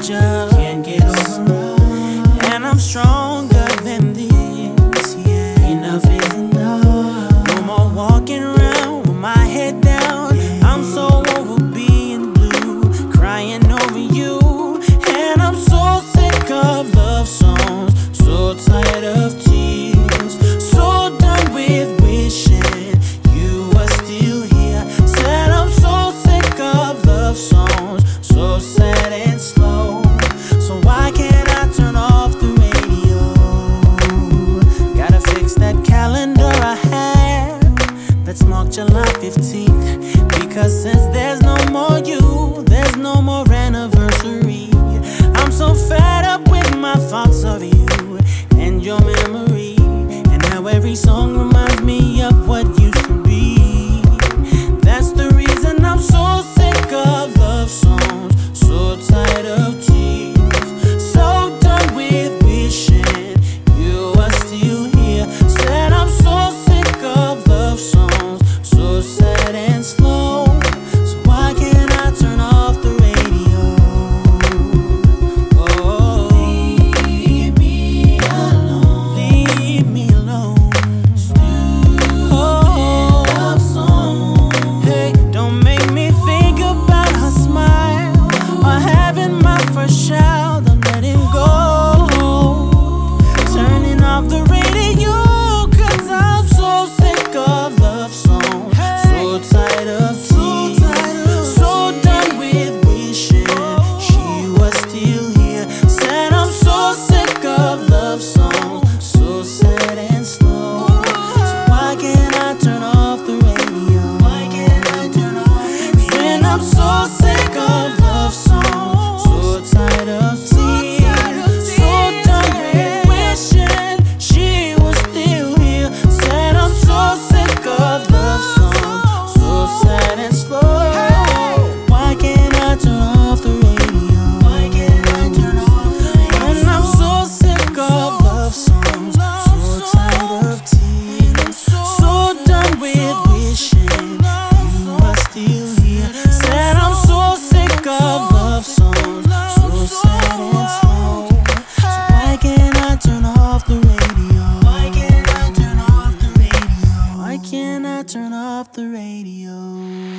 just can't get over. And I'm stronger than this, yeah. Enough is enough. No more walking around with my head down. I'm so over being blue, crying over you. And I'm so sick of love songs, so tired of tears, so done with wishing you were still here. Said I'm so sick of love songs, so sad and slow. So why can't I turn off the radio? Gotta fix that calendar I have that's marked July 15th. Because since there's no more you, there's no more anniversary. I'm so fed up with my thoughts of you and your memory, and how every song reminds me of what used to be. That's the reason I'm so sick of love songs, so tired of tears, so done with wishing you were still here. Said I'm so sick of love songs, so sad and slow. So why can't I turn off the radio? Oh, leave me alone. Leave me alone. Oh, love song. Hey, don't make me think about her smile or having my first child. I'm letting go, turning off the radio, 'cause I'm so sick of love songs, so tired of tears, so done with wishing she was still here. Said I'm so sick of love songs, so sad and slow. So why can't I turn off the radio? Why can't I turn off the radio? When I'm so sick of love songs, so tired of tears, so done with wishing she was still here. Said I'm so sick of love songs, so sad and slow. Why can't I turn off the radio? Why can't I turn off the radio? When I'm so sick of love songs, so tired of tears, so done with wishing you were still here. Said I'm so sick of love songs, so sad and slow. So why can't I turn off the radio? Why can't I turn off the radio? Why can't I turn off the radio?